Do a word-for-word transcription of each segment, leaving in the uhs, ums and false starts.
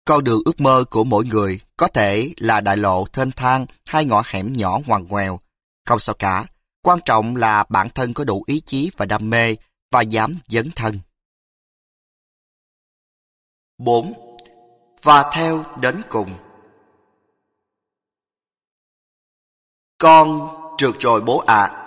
Con đường ước mơ của mỗi người có thể là đại lộ thênh thang hay ngõ hẻm nhỏ ngoằn ngoèo. Không sao cả, quan trọng là bản thân có đủ ý chí và đam mê và dám dấn thân. bốn. Và theo đến cùng. Con trượt rồi bố ạ. À.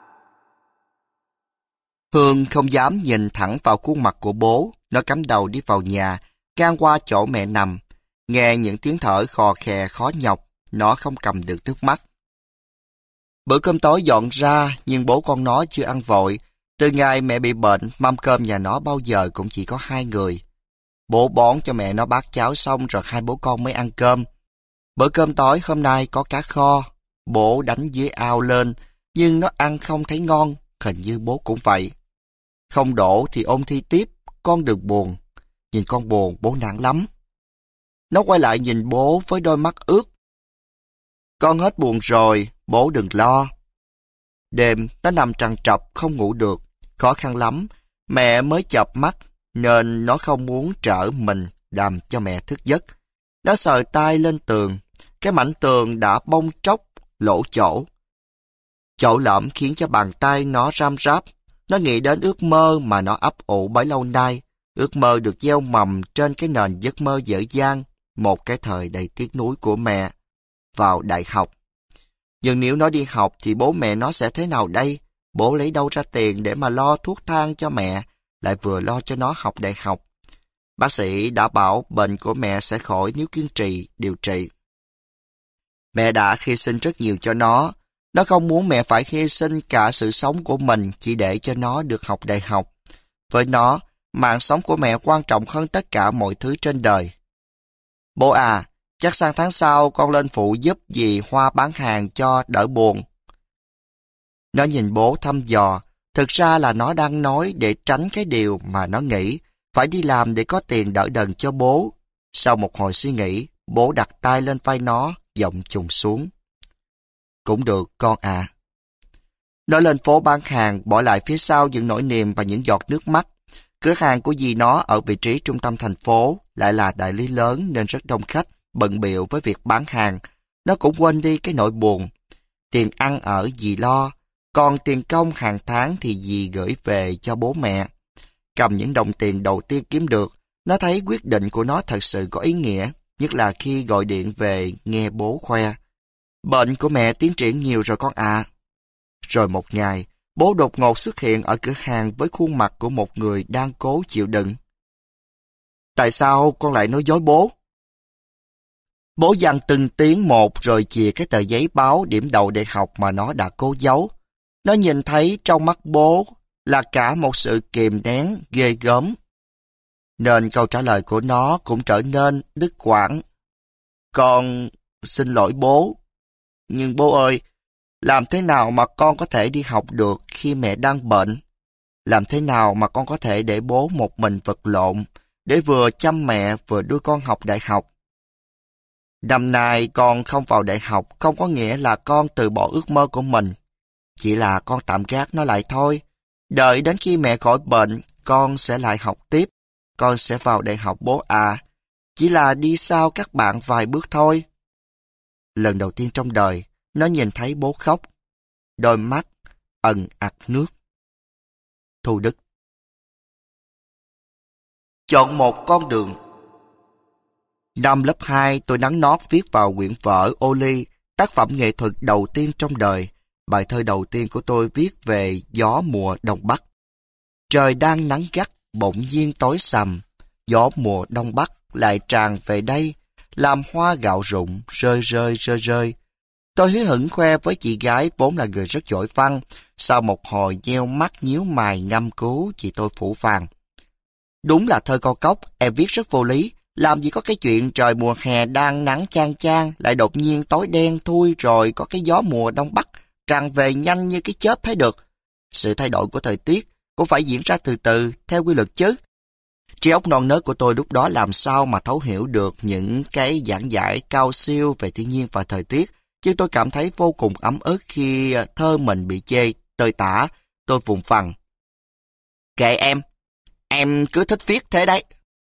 Hương không dám nhìn thẳng vào khuôn mặt của bố. Nó cắm đầu đi vào nhà, ngang qua chỗ mẹ nằm. Nghe những tiếng thở khò khè khó nhọc, nó không cầm được nước mắt. Bữa cơm tối dọn ra, nhưng bố con nó chưa ăn vội. Từ ngày mẹ bị bệnh, mâm cơm nhà nó bao giờ cũng chỉ có hai người. Bố bón cho mẹ nó bát cháo xong rồi hai bố con mới ăn cơm. Bữa cơm tối hôm nay có cá kho. Bố đánh dế ao lên, nhưng nó ăn không thấy ngon, hình như bố cũng vậy. Không đổ thì ôn thi tiếp, con đừng buồn. Nhìn con buồn, bố nản lắm. Nó quay lại nhìn bố với đôi mắt ướt. Con hết buồn rồi, bố đừng lo. Đêm, nó nằm trằn trọc, không ngủ được. Khó khăn lắm, mẹ mới chợp mắt, nên nó không muốn trở mình làm cho mẹ thức giấc. Nó sờ tay lên tường, cái mảnh tường đã bong tróc, lỗ chỗ. Chỗ lõm khiến cho bàn tay nó ram ráp. Nó nghĩ đến ước mơ mà nó ấp ủ bấy lâu nay. Ước mơ được gieo mầm trên cái nền giấc mơ dở dang, một cái thời đầy tiếc nuối của mẹ, vào đại học. Nhưng nếu nó đi học thì bố mẹ nó sẽ thế nào đây? Bố lấy đâu ra tiền để mà lo thuốc thang cho mẹ, lại vừa lo cho nó học đại học. Bác sĩ đã bảo bệnh của mẹ sẽ khỏi nếu kiên trì điều trị. Mẹ đã hy sinh rất nhiều cho nó. Nó không muốn mẹ phải hy sinh cả sự sống của mình chỉ để cho nó được học đại học. Với nó, mạng sống của mẹ quan trọng hơn tất cả mọi thứ trên đời. Bố à, chắc sang tháng sau con lên phụ giúp dì Hoa bán hàng cho đỡ buồn. Nó nhìn bố thăm dò. Thực ra là nó đang nói để tránh cái điều mà nó nghĩ, phải đi làm để có tiền đỡ đần cho bố. Sau một hồi suy nghĩ, bố đặt tay lên vai nó, giọng trùng xuống. Cũng được con à. Nó lên phố bán hàng, bỏ lại phía sau những nỗi niềm và những giọt nước mắt. Cửa hàng của dì nó ở vị trí trung tâm thành phố, lại là đại lý lớn nên rất đông khách, bận bịu với việc bán hàng. Nó cũng quên đi cái nỗi buồn. Tiền ăn ở dì lo, còn tiền công hàng tháng thì dì gửi về cho bố mẹ. Cầm những đồng tiền đầu tiên kiếm được, nó thấy quyết định của nó thật sự có ý nghĩa, nhất là khi gọi điện về nghe bố khoe. Bệnh của mẹ tiến triển nhiều rồi con ạ. À. Rồi một ngày, bố đột ngột xuất hiện ở cửa hàng với khuôn mặt của một người đang cố chịu đựng. Tại sao con lại nói dối bố? Bố dặn từng tiếng một rồi chìa cái tờ giấy báo điểm đầu đại học mà nó đã cố giấu. Nó nhìn thấy trong mắt bố là cả một sự kìm nén ghê gớm. Nên câu trả lời của nó cũng trở nên đứt quãng. Con xin lỗi bố. Nhưng bố ơi, làm thế nào mà con có thể đi học được khi mẹ đang bệnh? Làm thế nào mà con có thể để bố một mình vật lộn, để vừa chăm mẹ vừa đưa con học đại học? Năm nay con không vào đại học không có nghĩa là con từ bỏ ước mơ của mình. Chỉ là con tạm gác nó lại thôi. Đợi đến khi mẹ khỏi bệnh, con sẽ lại học tiếp. Con sẽ vào đại học bố à. Chỉ là đi sau các bạn vài bước thôi. Lần đầu tiên trong đời, nó nhìn thấy bố khóc. Đôi mắt ẩn ặc nước. Thu Đức. Chọn một con đường. Năm lớp hai, tôi nắn nót viết vào quyển vở ô ly, tác phẩm nghệ thuật đầu tiên trong đời. Bài thơ đầu tiên của tôi viết về gió mùa Đông Bắc. Trời đang nắng gắt, bỗng nhiên tối sầm. Gió mùa Đông Bắc lại tràn về đây, làm hoa gạo rụng, rơi rơi rơi rơi. Tôi hí hửng khoe với chị gái vốn là người rất giỏi văn. Sau một hồi nheo mắt nhíu mày ngâm cứu, chị tôi phủ phàng. Đúng là thơ co cốc, em viết rất vô lý. Làm gì có cái chuyện trời mùa hè đang nắng chang chang, lại đột nhiên tối đen thui rồi có cái gió mùa Đông Bắc tràn về nhanh như cái chớp thấy được. Sự thay đổi của thời tiết cũng phải diễn ra từ từ, theo quy luật chứ. Trí óc non nớt của tôi lúc đó làm sao mà thấu hiểu được những cái giảng giải cao siêu về thiên nhiên và thời tiết, chứ tôi cảm thấy vô cùng ấm ức khi thơ mình bị chê tơi tả. Tôi vùng vằng. Kệ em, em cứ thích viết thế đấy.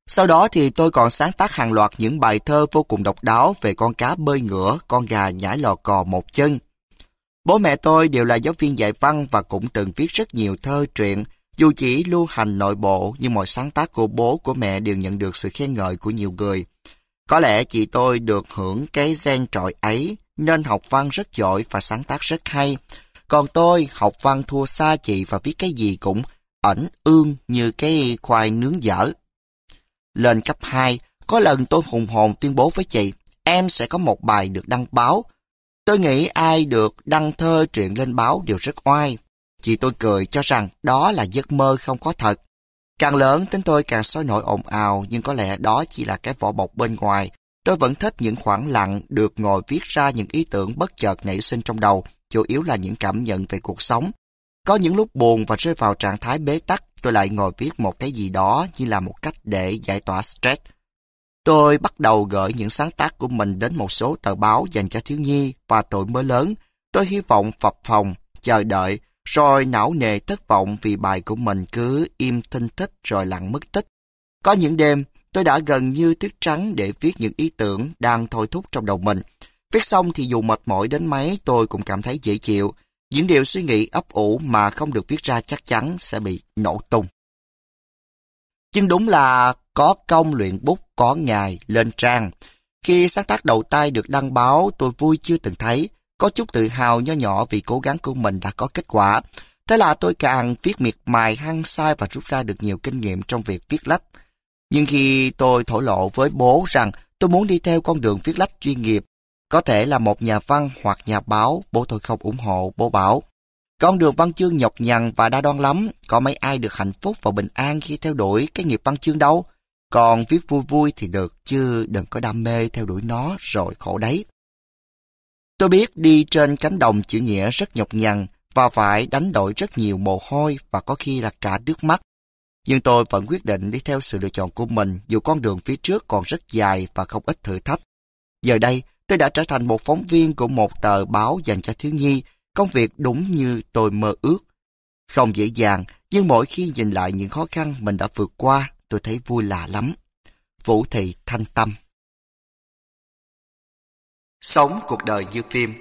Sau đó thì tôi còn sáng tác hàng loạt những bài thơ vô cùng độc đáo về con cá bơi ngửa, con gà nhảy lò cò một chân. Bố mẹ tôi đều là giáo viên dạy văn và cũng từng viết rất nhiều thơ truyện. Dù chỉ lưu hành nội bộ, nhưng mọi sáng tác của bố của mẹ đều nhận được sự khen ngợi của nhiều người. Có lẽ chị tôi được hưởng cái gen trọi ấy, nên học văn rất giỏi và sáng tác rất hay. Còn tôi học văn thua xa chị và viết cái gì cũng ẩn ương như cái khoai nướng dở. Lên cấp hai, có lần tôi hùng hồn tuyên bố với chị, em sẽ có một bài được đăng báo. Tôi nghĩ ai được đăng thơ truyện lên báo đều rất oai. Chị tôi cười cho rằng đó là giấc mơ không có thật. Càng lớn tính tôi càng sôi nổi ồn ào, nhưng có lẽ đó chỉ là cái vỏ bọc bên ngoài. Tôi vẫn thích những khoảng lặng được ngồi viết ra những ý tưởng bất chợt nảy sinh trong đầu, chủ yếu là những cảm nhận về cuộc sống. Có những lúc buồn và rơi vào trạng thái bế tắc, tôi lại ngồi viết một cái gì đó như là một cách để giải tỏa stress. Tôi bắt đầu gửi những sáng tác của mình đến một số tờ báo dành cho thiếu nhi và tuổi mới lớn. Tôi hy vọng phập phồng, chờ đợi, rồi não nề thất vọng vì bài của mình cứ im thinh thích rồi lặng mất tích. Có những đêm, tôi đã gần như thức trắng để viết những ý tưởng đang thôi thúc trong đầu mình. Viết xong thì dù mệt mỏi đến mấy tôi cũng cảm thấy dễ chịu. Những điều suy nghĩ ấp ủ mà không được viết ra chắc chắn sẽ bị nổ tung. Nhưng đúng là có công luyện bút có ngày lên trang. Khi sáng tác đầu tay được đăng báo, tôi vui chưa từng thấy, có chút tự hào nho nhỏ vì cố gắng của mình đã có kết quả. Thế là tôi càng viết miệt mài hăng say và rút ra được nhiều kinh nghiệm trong việc viết lách. Nhưng khi tôi thổ lộ với bố rằng tôi muốn đi theo con đường viết lách chuyên nghiệp, có thể là một nhà văn hoặc nhà báo, bố tôi không ủng hộ. Bố bảo, con đường văn chương nhọc nhằn và đa đoan lắm, có mấy ai được hạnh phúc và bình an khi theo đuổi cái nghiệp văn chương đâu. Còn viết vui vui thì được, chứ đừng có đam mê theo đuổi nó rồi khổ đấy. Tôi biết đi trên cánh đồng chữ nghĩa rất nhọc nhằn và phải đánh đổi rất nhiều mồ hôi và có khi là cả nước mắt. Nhưng tôi vẫn quyết định đi theo sự lựa chọn của mình dù con đường phía trước còn rất dài và không ít thử thách. Giờ đây, tôi đã trở thành một phóng viên của một tờ báo dành cho thiếu nhi, công việc đúng như tôi mơ ước. Không dễ dàng, nhưng mỗi khi nhìn lại những khó khăn mình đã vượt qua, tôi thấy vui lạ lắm. Vũ Thị Thanh Tâm. Sống cuộc đời như phim.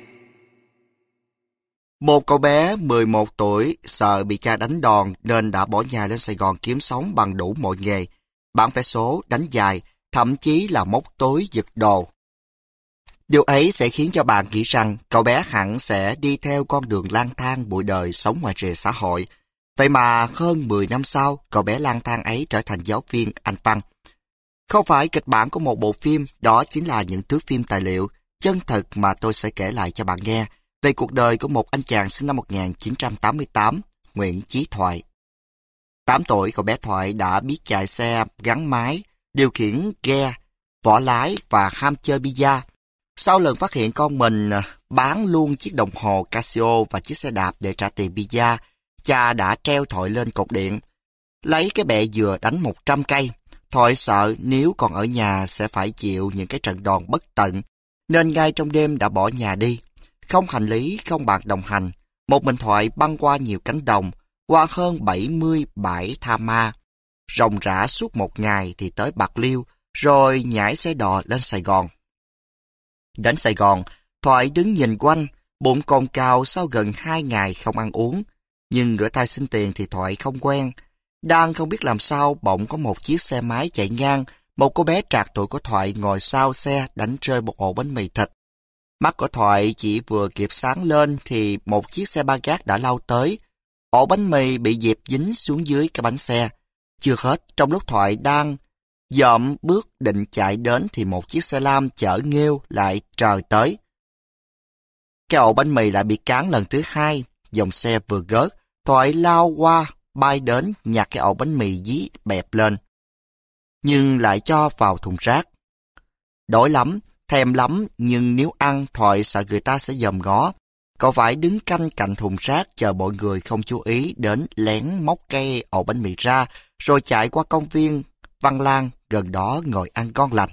Một cậu bé mười một tuổi sợ bị cha đánh đòn nên đã bỏ nhà lên Sài Gòn kiếm sống bằng đủ mọi nghề, bán vé số, đánh giày, thậm chí là móc túi giật đồ. Điều ấy sẽ khiến cho bạn nghĩ rằng cậu bé hẳn sẽ đi theo con đường lang thang bụi đời sống ngoài rìa xã hội. Vậy mà hơn mười năm sau, cậu bé lang thang ấy trở thành giáo viên Anh văn. Không phải kịch bản của một bộ phim, đó chính là những thước phim tài liệu chân thực mà tôi sẽ kể lại cho bạn nghe về cuộc đời của một anh chàng sinh năm một nghìn chín trăm tám mươi tám, Nguyễn Chí Thoại. tám tuổi, cậu bé Thoại đã biết chạy xe gắn máy, điều khiển ghe, võ lái và ham chơi bida. Sau lần phát hiện con mình bán luôn chiếc đồng hồ Casio và chiếc xe đạp để trả tiền bida, cha đã treo Thoại lên cột điện, lấy cái bẹ dừa đánh một trăm cây. Thoại sợ nếu còn ở nhà sẽ phải chịu những cái trận đòn bất tận, nên ngay trong đêm đã bỏ nhà đi. Không hành lý, không bạn đồng hành, một mình Thoại băng qua nhiều cánh đồng, qua hơn bảy mươi bãi tha ma, ròng rã suốt một ngày thì tới Bạc Liêu, rồi nhảy xe đò lên Sài Gòn. Đến Sài Gòn, Thoại đứng nhìn quanh, bụng cồn cào sau gần hai ngày không ăn uống. Nhưng rửa tay xin tiền thì Thoại không quen. Đang không biết làm sao, bỗng có một chiếc xe máy chạy ngang, một cô bé trạc tuổi của Thoại ngồi sau xe đánh rơi một ổ bánh mì thịt. Mắt của Thoại chỉ vừa kịp sáng lên thì một chiếc xe ba gác đã lao tới. Ổ bánh mì bị dẹp dính xuống dưới cái bánh xe. Chưa hết, trong lúc Thoại đang dậm bước định chạy đến thì một chiếc xe lam chở nghêu lại trời tới. Cái ổ bánh mì lại bị cán lần thứ hai, dòng xe vừa gớt, Thoại lao qua, bay đến nhặt cái ổ bánh mì dí bẹp lên, nhưng lại cho vào thùng rác. Đói lắm, thèm lắm, nhưng nếu ăn Thoại sợ người ta sẽ dòm ngó. Cậu phải đứng canh cạnh thùng rác chờ mọi người không chú ý đến lén móc cái ổ bánh mì ra, rồi chạy qua công viên Văn Lang gần đó ngồi ăn ngon lành.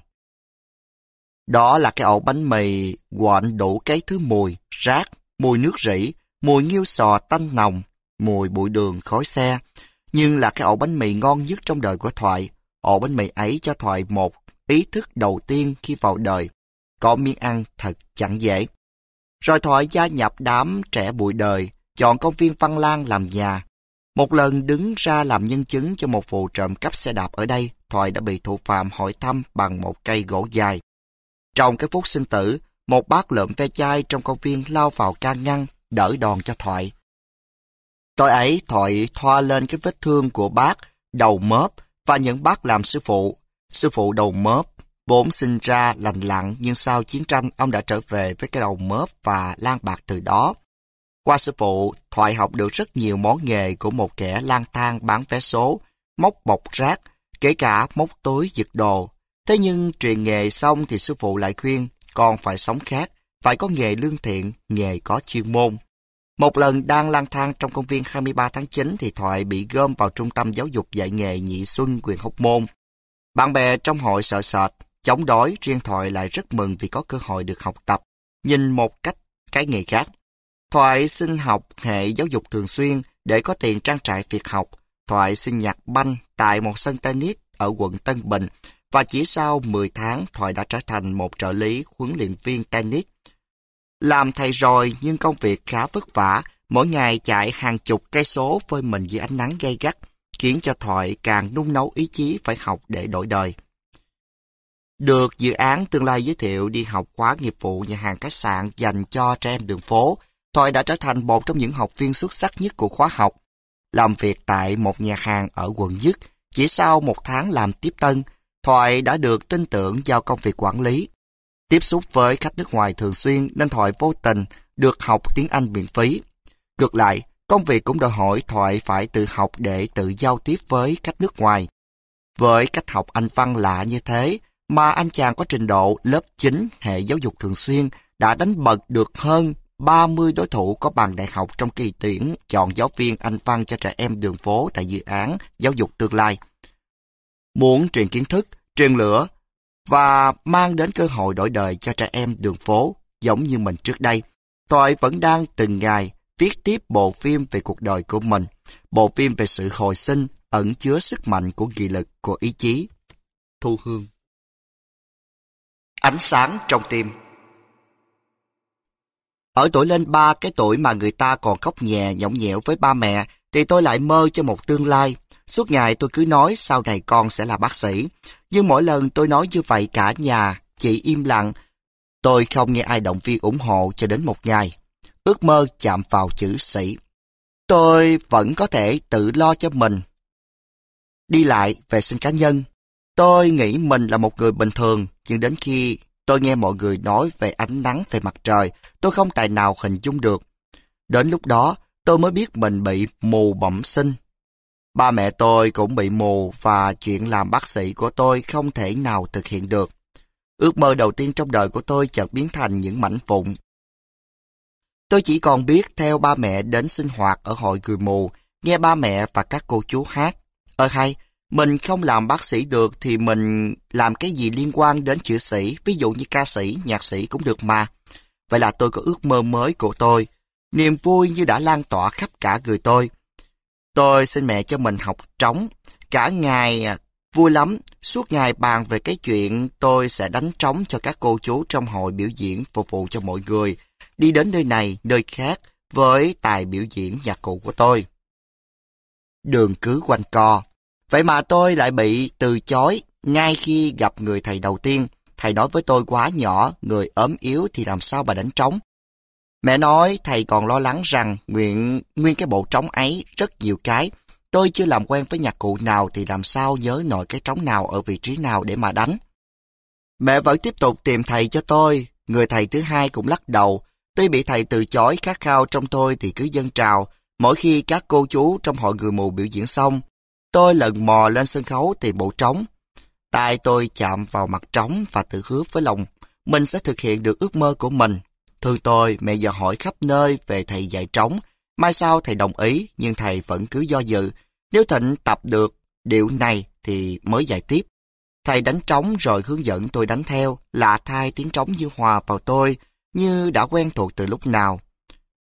Đó là cái ổ bánh mì quện đủ cái thứ mùi, rác, mùi nước rỉ, mùi nghiêu sò tanh nồng, mùi bụi đường khói xe. Nhưng là cái ổ bánh mì ngon nhất trong đời của Thoại. ổ bánh mì ấy cho Thoại một ý thức đầu tiên khi vào đời. Có miếng ăn thật chẳng dễ. Rồi Thoại gia nhập đám trẻ bụi đời, chọn công viên Văn Lang làm nhà. Một lần đứng ra làm nhân chứng cho một vụ trộm cắp xe đạp ở đây, Thoại đã bị thủ phạm hỏi thăm bằng một cây gỗ dài. Trong cái phút sinh tử, một bác lượm ve chai trong công viên lao vào can ngăn, đỡ đòn cho Thoại. Tối ấy, Thoại thoa lên cái vết thương của bác, đầu mớp, và những bác làm sư phụ. Sư phụ đầu mớp, vốn sinh ra lành lặn, nhưng sau chiến tranh, ông đã trở về với cái đầu mớp và lang bạc từ đó. Qua sư phụ, Thoại học được rất nhiều món nghề của một kẻ lang thang bán vé số, móc bọc rác, kể cả móc túi giật đồ. Thế nhưng truyền nghề xong thì sư phụ lại khuyên, con phải sống khác, phải có nghề lương thiện, nghề có chuyên môn. Một lần đang lang thang trong công viên hai mươi ba tháng chín thì Thoại bị gom vào trung tâm giáo dục dạy nghề Nhị Xuân, huyện Hóc Môn. Bạn bè trong hội sợ sệt, chống đối, riêng Thoại lại rất mừng vì có cơ hội được học tập, nhìn một cách cái nghề khác. Thoại xin học hệ giáo dục thường xuyên để có tiền trang trải việc học. Thoại xin nhặt banh tại một sân tennis ở quận Tân Bình và chỉ sau mười tháng Thoại đã trở thành một trợ lý huấn luyện viên tennis. Làm thầy rồi nhưng công việc khá vất vả, mỗi ngày chạy hàng chục cây số phơi mình dưới ánh nắng gay gắt, khiến cho Thoại càng nung nấu ý chí phải học để đổi đời. Được dự án tương lai giới thiệu đi học khóa nghiệp vụ nhà hàng khách sạn dành cho trẻ em đường phố, Thoại đã trở thành một trong những học viên xuất sắc nhất của khóa học. Làm việc tại một nhà hàng ở quận Nhất, chỉ sau một tháng làm tiếp tân, Thoại đã được tin tưởng giao công việc quản lý. Tiếp xúc với khách nước ngoài thường xuyên nên Thoại vô tình được học tiếng Anh miễn phí. Ngược lại, công việc cũng đòi hỏi Thoại phải tự học để tự giao tiếp với khách nước ngoài. Với cách học Anh văn lạ như thế mà anh chàng có trình độ lớp chín hệ giáo dục thường xuyên đã đánh bật được hơn ba mươi đối thủ có bằng đại học trong kỳ tuyển chọn giáo viên Anh văn cho trẻ em đường phố tại dự án giáo dục tương lai. Muốn truyền kiến thức, truyền lửa và mang đến cơ hội đổi đời cho trẻ em đường phố giống như mình trước đây, Thoại vẫn đang từng ngày viết tiếp bộ phim về cuộc đời của mình, bộ phim về sự hồi sinh ẩn chứa sức mạnh của nghị lực, của ý chí. Thu Hương. Ánh sáng trong tim. Ở tuổi lên ba, cái tuổi mà người ta còn khóc nhè nhõng nhẽo với ba mẹ, thì tôi lại mơ cho một tương lai. Suốt ngày tôi cứ nói sau này con sẽ là bác sĩ. Nhưng mỗi lần tôi nói như vậy cả nhà chỉ im lặng. Tôi không nghe ai động viên ủng hộ cho đến một ngày. Ước mơ chạm vào chữ sĩ. Tôi vẫn có thể tự lo cho mình. Đi lại, vệ sinh cá nhân. Tôi nghĩ mình là một người bình thường, nhưng đến khi tôi nghe mọi người nói về ánh nắng, về mặt trời, tôi không tài nào hình dung được. Đến lúc đó, tôi mới biết mình bị mù bẩm sinh. Ba mẹ tôi cũng bị mù và chuyện làm bác sĩ của tôi không thể nào thực hiện được. Ước mơ đầu tiên trong đời của tôi chợt biến thành những mảnh vụn. Tôi chỉ còn biết theo ba mẹ đến sinh hoạt ở hội người mù, nghe ba mẹ và các cô chú hát. Ơ hay, mình không làm bác sĩ được thì mình làm cái gì liên quan đến chữ sĩ, ví dụ như ca sĩ, nhạc sĩ cũng được mà. Vậy là tôi có ước mơ mới của tôi. Niềm vui như đã lan tỏa khắp cả người tôi. Tôi xin mẹ cho mình học trống. Cả ngày vui lắm, suốt ngày bàn về cái chuyện tôi sẽ đánh trống cho các cô chú trong hội biểu diễn phục vụ cho mọi người. Đi đến nơi này, nơi khác với tài biểu diễn nhạc cụ của tôi. Đường cứ quanh co. Vậy mà tôi lại bị từ chối ngay khi gặp người thầy đầu tiên. Thầy nói với tôi quá nhỏ, người ốm yếu thì làm sao mà đánh trống. Mẹ nói thầy còn lo lắng rằng nguyện nguyên cái bộ trống ấy rất nhiều cái. Tôi chưa làm quen với nhạc cụ nào thì làm sao nhớ nổi cái trống nào ở vị trí nào để mà đánh. Mẹ vẫn tiếp tục tìm thầy cho tôi. Người thầy thứ hai cũng lắc đầu. Tuy bị thầy từ chối, khát khao trong tôi thì cứ dâng trào. Mỗi khi các cô chú trong hội người mù biểu diễn xong, tôi lần mò lên sân khấu tìm bộ trống. Tai tôi chạm vào mặt trống và tự hứa với lòng mình sẽ thực hiện được ước mơ của mình. Thương tôi, mẹ giờ hỏi khắp nơi về thầy dạy trống. Mai sau thầy đồng ý, nhưng thầy vẫn cứ do dự. Nếu Thịnh tập được điệu này thì mới dạy tiếp. Thầy đánh trống rồi hướng dẫn tôi đánh theo, lạ thay tiếng trống như hòa vào tôi, như đã quen thuộc từ lúc nào.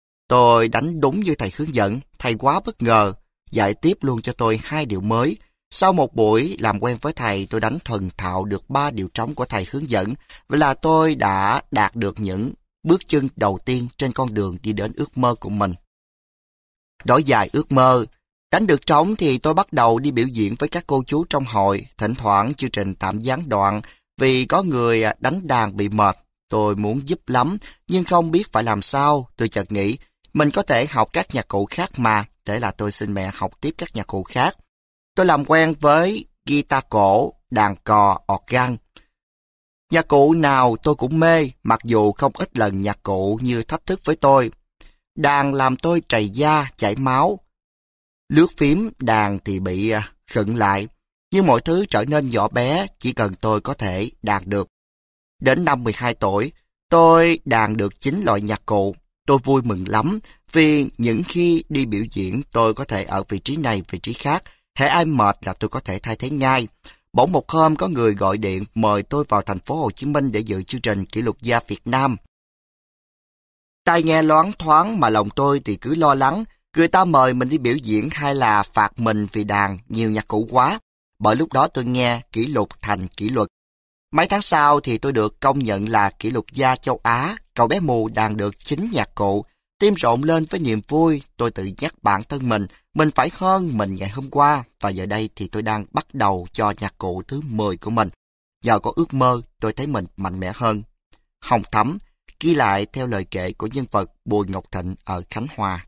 Tôi đánh đúng như thầy hướng dẫn, thầy quá bất ngờ, dạy tiếp luôn cho tôi hai điệu mới. Sau một buổi làm quen với thầy, tôi đánh thuần thạo được ba điệu trống của thầy hướng dẫn. Vậy là tôi đã đạt được những bước chân đầu tiên trên con đường đi đến ước mơ của mình. Nối dài ước mơ. Đánh được trống thì tôi bắt đầu đi biểu diễn với các cô chú trong hội. Thỉnh thoảng chương trình tạm gián đoạn vì có người đánh đàn bị mệt. Tôi muốn giúp lắm, nhưng không biết phải làm sao. Tôi chợt nghĩ, mình có thể học các nhạc cụ khác mà. Thế là tôi xin mẹ học tiếp các nhạc cụ khác. Tôi làm quen với guitar cổ, đàn cò, organ. Nhạc cụ nào tôi cũng mê, mặc dù không ít lần nhạc cụ như thách thức với tôi. Đàn làm tôi trầy da, chảy máu. Lướt phím đàn thì bị khựng lại. Nhưng mọi thứ trở nên nhỏ bé, chỉ cần tôi có thể đàn được. Đến năm mười hai tuổi, tôi đàn được chín loại nhạc cụ. Tôi vui mừng lắm, vì những khi đi biểu diễn tôi có thể ở vị trí này, vị trí khác. Hễ ai mệt là tôi có thể thay thế ngay. Bỗng một hôm có người gọi điện mời tôi vào thành phố Hồ Chí Minh để dự chương trình Kỷ lục gia Việt Nam. Tai nghe loáng thoáng mà lòng tôi thì cứ lo lắng. Người ta mời mình đi biểu diễn hay là phạt mình vì đàn nhiều nhạc cụ quá. Bởi lúc đó tôi nghe kỷ lục thành kỷ luật. Mấy tháng sau thì tôi được công nhận là kỷ lục gia châu Á. Cậu bé mù đàn được chín nhạc cụ. Tim rộn lên với niềm vui, tôi tự nhắc bản thân mình, mình phải hơn mình ngày hôm qua, và giờ đây thì tôi đang bắt đầu cho nhạc cụ thứ mười của mình. Nhờ có ước mơ, tôi thấy mình mạnh mẽ hơn. Hồng Thắm, ghi lại theo lời kể của nhân vật Bùi Ngọc Thịnh ở Khánh Hòa.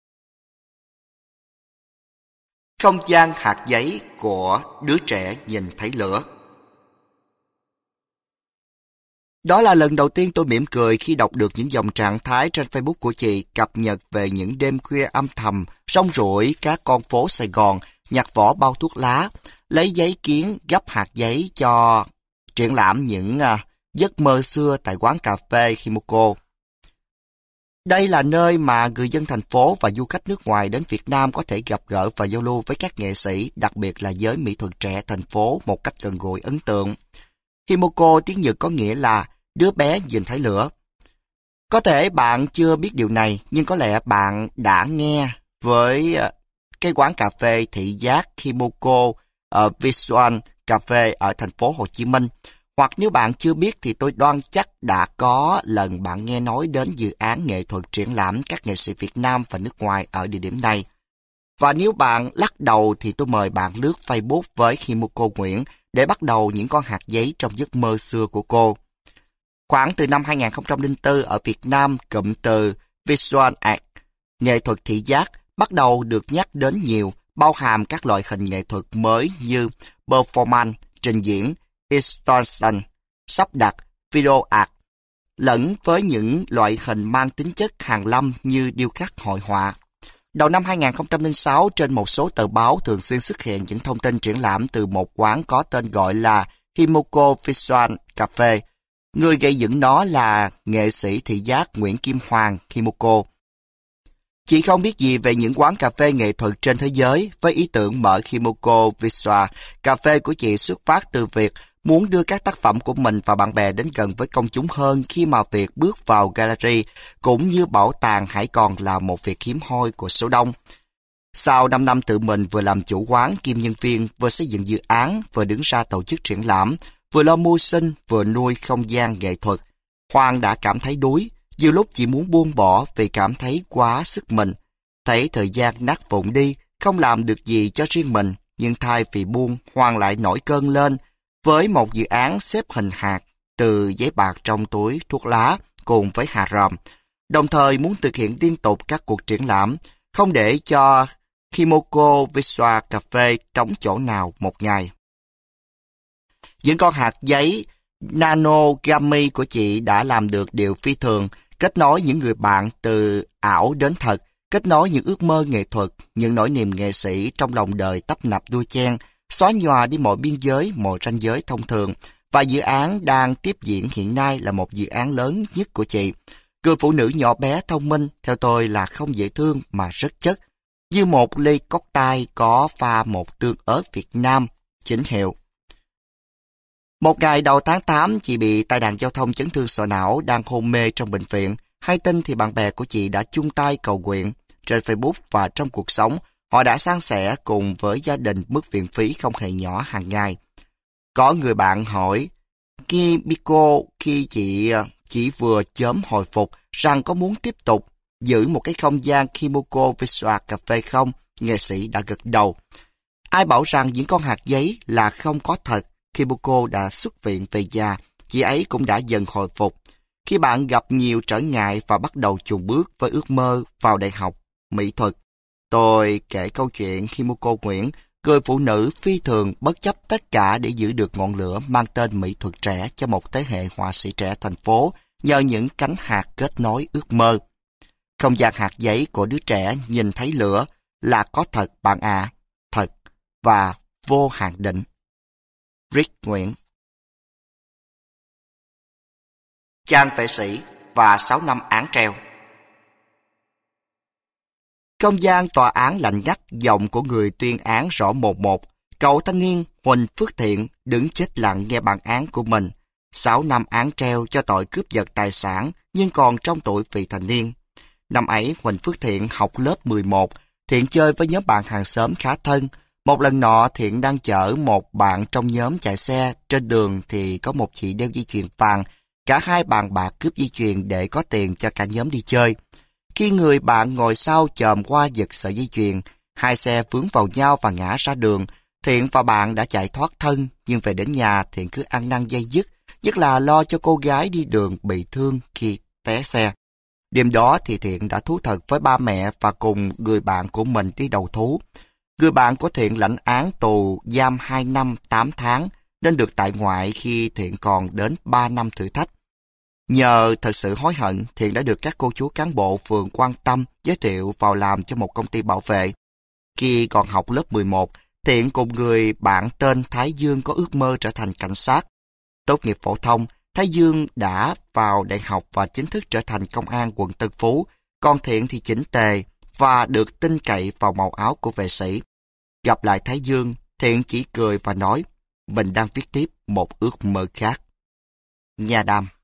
Không gian hạt giấy của đứa trẻ nhìn thấy lửa. Đó là lần đầu tiên tôi mỉm cười khi đọc được những dòng trạng thái trên Facebook của chị cập nhật về những đêm khuya âm thầm, rong ruổi các con phố Sài Gòn, nhặt vỏ bao thuốc lá, lấy giấy kiến gấp hạt giấy cho triển lãm những uh, giấc mơ xưa tại quán cà phê Himoko. Đây là nơi mà người dân thành phố và du khách nước ngoài đến Việt Nam có thể gặp gỡ và giao lưu với các nghệ sĩ, đặc biệt là giới mỹ thuật trẻ thành phố một cách gần gũi ấn tượng. Himoko tiếng Nhật có nghĩa là đứa bé nhìn thấy lửa. Có thể bạn chưa biết điều này, nhưng có lẽ bạn đã nghe với cái quán cà phê thị giác Himoko ở Visual Cafe ở thành phố Hồ Chí Minh. Hoặc nếu bạn chưa biết thì tôi đoan chắc đã có lần bạn nghe nói đến dự án nghệ thuật triển lãm các nghệ sĩ Việt Nam và nước ngoài ở địa điểm này. Và nếu bạn lắc đầu thì tôi mời bạn lướt Facebook với Himoko Nguyễn để bắt đầu những con hạt giấy trong giấc mơ xưa của cô. Khoảng từ năm hai nghìn không trăm lẻ bốn ở Việt Nam, cụm từ Visual Art, nghệ thuật thị giác, bắt đầu được nhắc đến nhiều, bao hàm các loại hình nghệ thuật mới như performance, trình diễn, installation, sắp đặt, video art, lẫn với những loại hình mang tính chất hàn lâm như điêu khắc hội họa. Đầu năm hai nghìn không trăm lẻ sáu, trên một số tờ báo thường xuyên xuất hiện những thông tin triển lãm từ một quán có tên gọi là Himoko Visual Cafe. Người gây dựng nó là nghệ sĩ thị giác Nguyễn Kim Hoàng Himoko. Chị không biết gì về những quán cà phê nghệ thuật trên thế giới, với ý tưởng mở Himoko Visual Cafe của chị xuất phát từ việc muốn đưa các tác phẩm của mình và bạn bè đến gần với công chúng hơn, khi mà việc bước vào gallery cũng như bảo tàng hãy còn là một việc hiếm hoi của số đông. Sau năm năm tự mình vừa làm chủ quán kiêm nhân viên, vừa xây dựng dự án, vừa đứng ra tổ chức triển lãm, vừa lo mưu sinh, vừa nuôi không gian nghệ thuật, Hoàng đã cảm thấy đuối. Nhiều lúc chị muốn buông bỏ vì cảm thấy quá sức mình. Thấy thời gian nát vụn đi, không làm được gì cho riêng mình, nhưng thay vì buông, Hoàng lại nổi cơn lên với một dự án xếp hình hạt từ giấy bạc trong túi thuốc lá cùng với hà ròm, đồng thời muốn thực hiện liên tục các cuộc triển lãm, không để cho Himoko Visual Cafe trống chỗ nào một ngày. Những con hạt giấy nano gummy của chị đã làm được điều phi thường, kết nối những người bạn từ ảo đến thật, kết nối những ước mơ nghệ thuật, những nỗi niềm nghệ sĩ trong lòng đời tấp nập đua chen, xóa nhòa đi mọi biên giới, mọi ranh giới thông thường. Và dự án đang tiếp diễn hiện nay là một dự án lớn nhất của chị. Người phụ nữ nhỏ bé thông minh, theo tôi là không dễ thương mà rất chất, như một ly cốc tai có pha một tương ớt Việt Nam chính hiệu. Một ngày đầu tháng tám, chị bị tai nạn giao thông chấn thương sọ não, đang hôn mê trong bệnh viện. Hay tin thì bạn bè của chị đã chung tay cầu nguyện. Trên Facebook và trong cuộc sống, Họ đã san sẻ cùng với gia đình mức viện phí không hề nhỏ hàng ngày. Có người bạn hỏi Kimiko khi chị chỉ vừa chớm hồi phục rằng có muốn tiếp tục giữ một cái không gian Kimiko Visual Cafe không? Nghệ sĩ đã gật đầu. Ai bảo rằng những con hạt giấy là không có thật? Kimiko đã xuất viện về nhà, chị ấy cũng đã dần hồi phục. Khi bạn gặp nhiều trở ngại và bắt đầu chùn bước với ước mơ vào đại học mỹ thuật, tôi kể câu chuyện Kimiko Nguyễn, người phụ nữ phi thường bất chấp tất cả để giữ được ngọn lửa mang tên mỹ thuật trẻ cho một thế hệ họa sĩ trẻ thành phố nhờ những cánh hạt kết nối ước mơ. Không gian hạt giấy của đứa trẻ nhìn thấy lửa là có thật bạn ạ, à, thật và vô hạn định. Rick Nguyễn. Chàng vệ sĩ và sáu năm án treo. Không gian tòa án lạnh ngắt, giọng của người tuyên án rõ mồn một. Cậu thanh niên Huỳnh Phước Thiện đứng chết lặng nghe bản án của mình. Sáu năm án treo cho tội cướp giật tài sản nhưng còn trong tuổi vị thành niên. Năm ấy Huỳnh Phước Thiện học lớp mười một. Thiện chơi với nhóm bạn hàng xóm khá thân. Một lần nọ Thiện đang chở một bạn trong nhóm chạy xe. Trên đường thì có một chị đeo dây chuyền vàng. Cả hai bàn bạc cướp dây chuyền để có tiền cho cả nhóm đi chơi. Khi người bạn ngồi sau chồm qua giật sợi dây chuyền, hai xe vướng vào nhau và ngã ra đường. Thiện và bạn đã chạy thoát thân, nhưng về đến nhà Thiện cứ ăn năn dây dứt, nhất là lo cho cô gái đi đường bị thương khi té xe. Đêm đó thì Thiện đã thú thật với ba mẹ và cùng người bạn của mình đi đầu thú. Người bạn của Thiện lãnh án tù giam hai năm tám tháng, nên được tại ngoại khi Thiện còn đến ba năm thử thách. Nhờ thật sự hối hận, Thiện đã được các cô chú cán bộ phường quan tâm giới thiệu vào làm cho một công ty bảo vệ. Khi còn học lớp mười một, Thiện cùng người bạn tên Thái Dương có ước mơ trở thành cảnh sát. Tốt nghiệp phổ thông, Thái Dương đã vào đại học và chính thức trở thành công an quận Tân Phú, còn Thiện thì chỉnh tề và được tin cậy vào màu áo của vệ sĩ. Gặp lại Thái Dương, Thiện chỉ cười và nói, mình đang viết tiếp một ước mơ khác. Nha Đam.